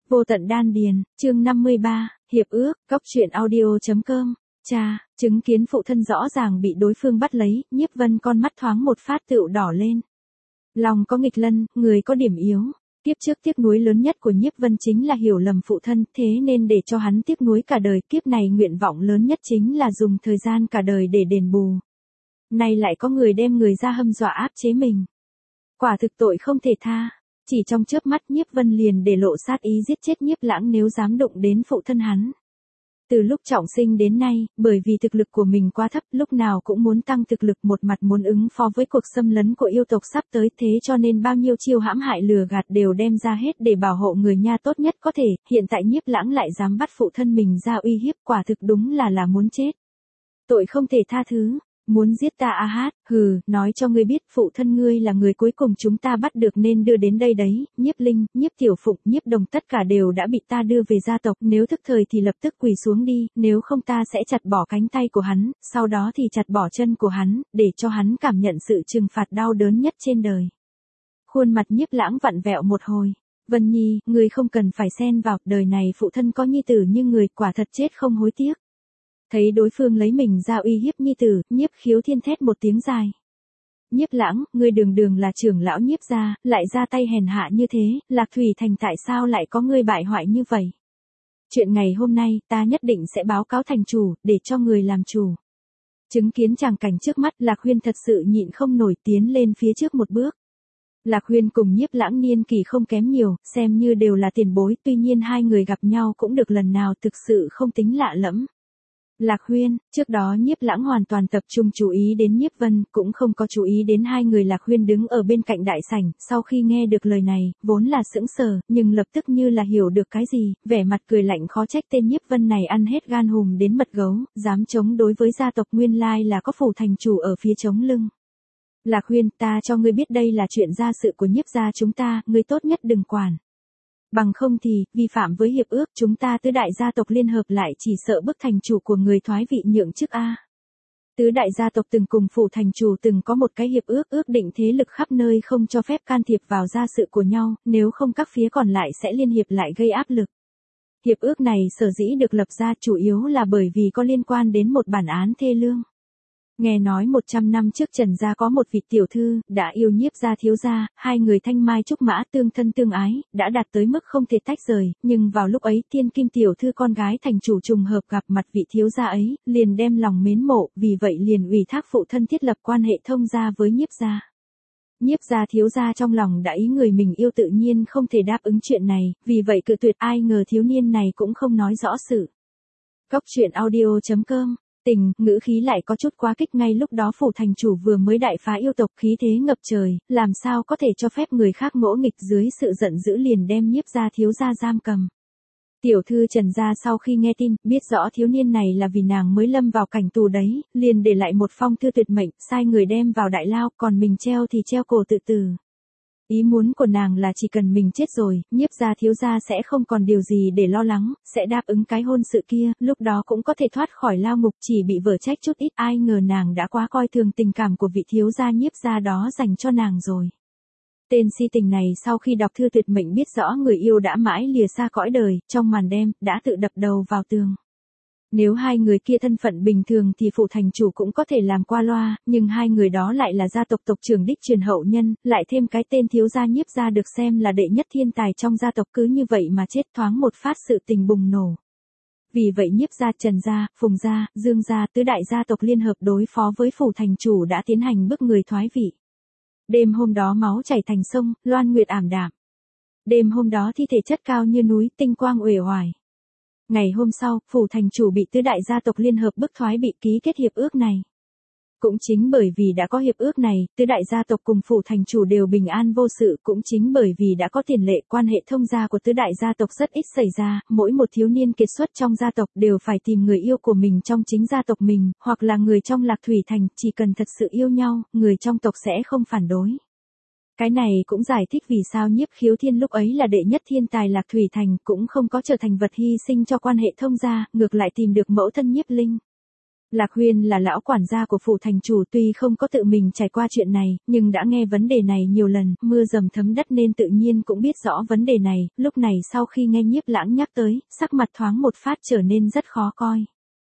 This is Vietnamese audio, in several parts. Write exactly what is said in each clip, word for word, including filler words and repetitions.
Vô tận đan điền, chương năm mươi ba, hiệp ước, cóc truyện audio.com. Cha, chứng kiến phụ thân rõ ràng bị đối phương bắt lấy, Nhiếp Vân con mắt thoáng một phát tựu đỏ lên. Lòng có nghịch lân, người có điểm yếu. Kiếp trước tiếc nuối lớn nhất của Nhiếp Vân chính là hiểu lầm phụ thân, thế nên để cho hắn tiếc nuối cả đời. Kiếp này nguyện vọng lớn nhất chính là dùng thời gian cả đời để đền bù. Nay lại có người đem người ra hâm dọa áp chế mình. Quả thực tội không thể tha. Chỉ trong chớp mắt Nhiếp Vân liền để lộ sát ý giết chết Nhiếp Lãng nếu dám đụng đến phụ thân hắn. Từ lúc trọng sinh đến nay, bởi vì thực lực của mình quá thấp, lúc nào cũng muốn tăng thực lực, một mặt muốn ứng phó với cuộc xâm lấn của yêu tộc sắp tới, thế cho nên bao nhiêu chiêu hãm hại lừa gạt đều đem ra hết để bảo hộ người nha tốt nhất có thể. Hiện tại Nhiếp Lãng lại dám bắt phụ thân mình ra uy hiếp, quả thực đúng là là muốn chết. Tội không thể tha thứ. Muốn giết ta a hát, hừ, nói cho ngươi biết, phụ thân ngươi là người cuối cùng chúng ta bắt được nên đưa đến đây đấy. Nhiếp Linh, Nhiếp Tiểu Phụng, Nhiếp Đồng tất cả đều đã bị ta đưa về gia tộc, nếu thức thời thì lập tức quỳ xuống đi, nếu không ta sẽ chặt bỏ cánh tay của hắn, sau đó thì chặt bỏ chân của hắn, để cho hắn cảm nhận sự trừng phạt đau đớn nhất trên đời. Khuôn mặt Nhiếp Lãng vặn vẹo một hồi. Vân Nhi, ngươi không cần phải xen vào, đời này phụ thân có nhi tử như người, quả thật chết không hối tiếc. Thấy đối phương lấy mình ra uy hiếp nhi tử, Nhiếp Khiếu Thiên thét một tiếng dài. Nhiếp Lãng, ngươi đường đường là trưởng lão Nhiếp gia, lại ra tay hèn hạ như thế, Lạc Thủy Thành tại sao lại có ngươi bại hoại như vậy? Chuyện ngày hôm nay, ta nhất định sẽ báo cáo thành chủ, để cho người làm chủ. Chứng kiến tràng cảnh trước mắt, Lạc Huyên thật sự nhịn không nổi tiến lên phía trước một bước. Lạc Huyên cùng Nhiếp Lãng niên kỳ không kém nhiều, xem như đều là tiền bối, tuy nhiên hai người gặp nhau cũng được lần nào thực sự không tính lạ lẫm. Lạc Huyên, trước đó Nhiếp Lãng hoàn toàn tập trung chú ý đến Nhiếp Vân, cũng không có chú ý đến hai người. Lạc Huyên đứng ở bên cạnh đại sảnh, sau khi nghe được lời này, vốn là sững sờ, nhưng lập tức như là hiểu được cái gì, vẻ mặt cười lạnh khó trách tên Nhiếp Vân này ăn hết gan hùm đến mật gấu, dám chống đối với gia tộc, nguyên lai là có phủ thành chủ ở phía chống lưng. Lạc Huyên, ta cho ngươi biết đây là chuyện gia sự của Nhiếp gia chúng ta, ngươi tốt nhất đừng quản. Bằng không thì, vi phạm với hiệp ước, chúng ta tứ đại gia tộc liên hợp lại chỉ sợ bức thành chủ của người thoái vị nhượng chức a. Tứ đại gia tộc từng cùng phủ thành chủ từng có một cái hiệp ước, ước định thế lực khắp nơi không cho phép can thiệp vào gia sự của nhau, nếu không các phía còn lại sẽ liên hiệp lại gây áp lực. Hiệp ước này sở dĩ được lập ra chủ yếu là bởi vì có liên quan đến một bản án thê lương. Nghe nói một trăm năm trước Trần gia có một vị tiểu thư, đã yêu Nhiếp gia thiếu gia, hai người thanh mai trúc mã tương thân tương ái, đã đạt tới mức không thể tách rời, nhưng vào lúc ấy Thiên Kim tiểu thư con gái thành chủ trùng hợp gặp mặt vị thiếu gia ấy, liền đem lòng mến mộ, vì vậy liền ủy thác phụ thân thiết lập quan hệ thông gia với Nhiếp gia. Nhiếp gia thiếu gia trong lòng đã ý người mình yêu tự nhiên không thể đáp ứng chuyện này, vì vậy cự tuyệt, ai ngờ thiếu niên này cũng không nói rõ sự. Cóc truyện audio.com. Tình, ngữ khí lại có chút quá kích, ngay lúc đó phủ thành chủ vừa mới đại phá yêu tộc, khí thế ngập trời, làm sao có thể cho phép người khác ngỗ nghịch, dưới sự giận dữ liền đem Nhiếp gia thiếu gia giam cầm. Tiểu thư Trần gia sau khi nghe tin, biết rõ thiếu niên này là vì nàng mới lâm vào cảnh tù đấy, liền để lại một phong thư tuyệt mệnh, sai người đem vào đại lao, còn mình treo thì treo cổ tự tử. Ý muốn của nàng là chỉ cần mình chết rồi, Nhiếp gia thiếu gia sẽ không còn điều gì để lo lắng, sẽ đáp ứng cái hôn sự kia, lúc đó cũng có thể thoát khỏi lao ngục, chỉ bị vở trách chút ít. Ai ngờ nàng đã quá coi thường tình cảm của vị thiếu gia Nhiếp gia đó dành cho nàng rồi. Tên si tình này sau khi đọc thư tuyệt mệnh biết rõ người yêu đã mãi lìa xa cõi đời, trong màn đêm, đã tự đập đầu vào tường. Nếu hai người kia thân phận bình thường thì phủ thành chủ cũng có thể làm qua loa, nhưng hai người đó lại là gia tộc tộc trưởng đích truyền hậu nhân, lại thêm cái tên thiếu gia Nhiếp gia được xem là đệ nhất thiên tài trong gia tộc, cứ như vậy mà chết, thoáng một phát sự tình bùng nổ. Vì vậy Nhiếp gia, Trần gia, Phùng gia, Dương gia, tứ đại gia tộc liên hợp đối phó với phủ thành chủ đã tiến hành bức người thoái vị. Đêm hôm đó máu chảy thành sông, loan nguyệt ảm đạm. Đêm hôm đó thi thể chất cao như núi, tinh quang uể oải. Ngày hôm sau, phủ thành chủ bị tứ đại gia tộc liên hợp bức thoái bị ký kết hiệp ước này. Cũng chính bởi vì đã có hiệp ước này, tứ đại gia tộc cùng phủ thành chủ đều bình an vô sự, cũng chính bởi vì đã có tiền lệ, quan hệ thông gia của tứ đại gia tộc rất ít xảy ra, mỗi một thiếu niên kiệt xuất trong gia tộc đều phải tìm người yêu của mình trong chính gia tộc mình, hoặc là người trong Lạc Thủy Thành, chỉ cần thật sự yêu nhau, người trong tộc sẽ không phản đối. Cái này cũng giải thích vì sao Nhiếp Khiếu Thiên lúc ấy là đệ nhất thiên tài Lạc Thủy Thành, cũng không có trở thành vật hy sinh cho quan hệ thông gia, ngược lại tìm được mẫu thân Nhiếp Linh. Lạc Huyên là lão quản gia của phủ thành chủ, tuy không có tự mình trải qua chuyện này, nhưng đã nghe vấn đề này nhiều lần, mưa dầm thấm đất nên tự nhiên cũng biết rõ vấn đề này, lúc này sau khi nghe Nhiếp Lãng nhắc tới, sắc mặt thoáng một phát trở nên rất khó coi.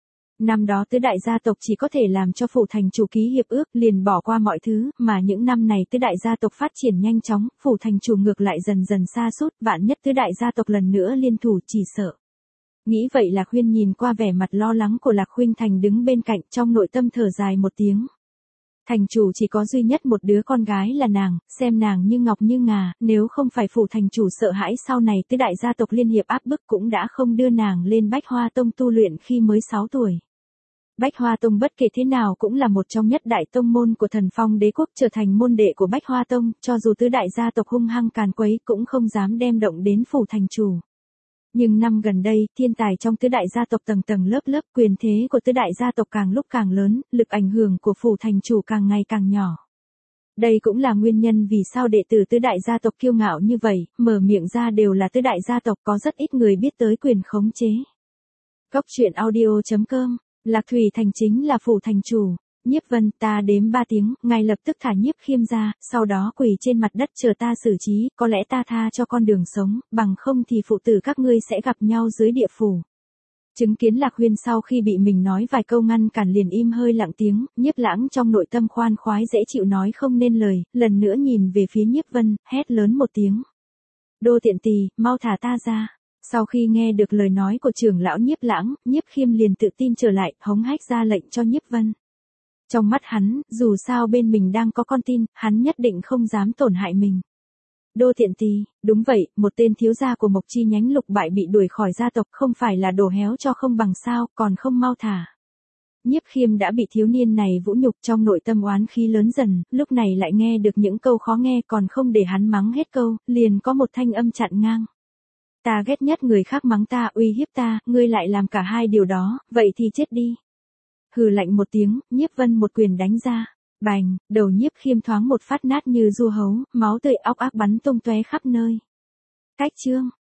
Năm đó tứ đại gia tộc chỉ có thể làm cho phủ thành chủ ký hiệp ước liền bỏ qua mọi thứ, mà những năm này tứ đại gia tộc phát triển nhanh chóng, phủ thành chủ ngược lại dần dần sa sút, vạn nhất tứ đại gia tộc lần nữa liên thủ chỉ sợ. Nghĩ vậy Lạc Huyên nhìn qua vẻ mặt lo lắng của Lạc Khuynh Thành đứng bên cạnh, trong nội tâm thở dài một tiếng. Thành chủ chỉ có duy nhất một đứa con gái là nàng, xem nàng như ngọc như ngà, nếu không phải phủ thành chủ sợ hãi sau này tứ đại gia tộc liên hiệp áp bức cũng đã không đưa nàng lên Bách Hoa Tông tu luyện khi mới sáu tuổi. Bách Hoa Tông bất kể thế nào cũng là một trong nhất đại tông môn của Thần Phong Đế quốc, trở thành môn đệ của Bách Hoa Tông, cho dù tứ đại gia tộc hung hăng càn quấy cũng không dám đem động đến phủ thành chủ. Nhưng năm gần đây, thiên tài trong tứ đại gia tộc tầng tầng lớp lớp, quyền thế của tứ đại gia tộc càng lúc càng lớn, lực ảnh hưởng của phủ thành chủ càng ngày càng nhỏ. Đây cũng là nguyên nhân vì sao đệ tử tứ đại gia tộc kiêu ngạo như vậy, mở miệng ra đều là tứ đại gia tộc, có rất ít người biết tới quyền khống chế. Cốc truyện audio chấm com, Lạc Thủy Thành chính là phủ thành chủ. Nhiếp Vân, ta đếm ba tiếng, ngài lập tức thả Nhiếp Khiêm ra, sau đó quỳ trên mặt đất chờ ta xử trí, có lẽ ta tha cho con đường sống, bằng không thì phụ tử các ngươi sẽ gặp nhau dưới địa phủ. Chứng kiến Lạc Huyên sau khi bị mình nói vài câu ngăn cản liền im hơi lặng tiếng, Nhiếp Lãng trong nội tâm khoan khoái dễ chịu nói không nên lời, lần nữa nhìn về phía Nhiếp Vân, hét lớn một tiếng. Đô tiện tỳ, mau thả ta ra. Sau khi nghe được lời nói của trưởng lão Nhiếp Lãng, Nhiếp Khiêm liền tự tin trở lại, hống hách ra lệnh cho Nhiếp Vân. Trong mắt hắn, dù sao bên mình đang có con tin, hắn nhất định không dám tổn hại mình. Đô tiện tỳ, đúng vậy, một tên thiếu gia của Mộc Chi nhánh Lục Bại bị đuổi khỏi gia tộc, không phải là đồ héo cho không bằng sao, còn không mau thả. Nhiếp Khiêm đã bị thiếu niên này vũ nhục, trong nội tâm oán khí lớn dần, lúc này lại nghe được những câu khó nghe, còn không để hắn mắng hết câu, liền có một thanh âm chặn ngang. Ta ghét nhất người khác mắng ta, uy hiếp ta, ngươi lại làm cả hai điều đó, vậy thì chết đi. Hừ lạnh một tiếng, Nhiếp Vân một quyền đánh ra. Bành, đầu Nhiếp Khiêm thoáng một phát nát như dưa hấu, máu tươi óc ác bắn tung tóe khắp nơi. Cách chương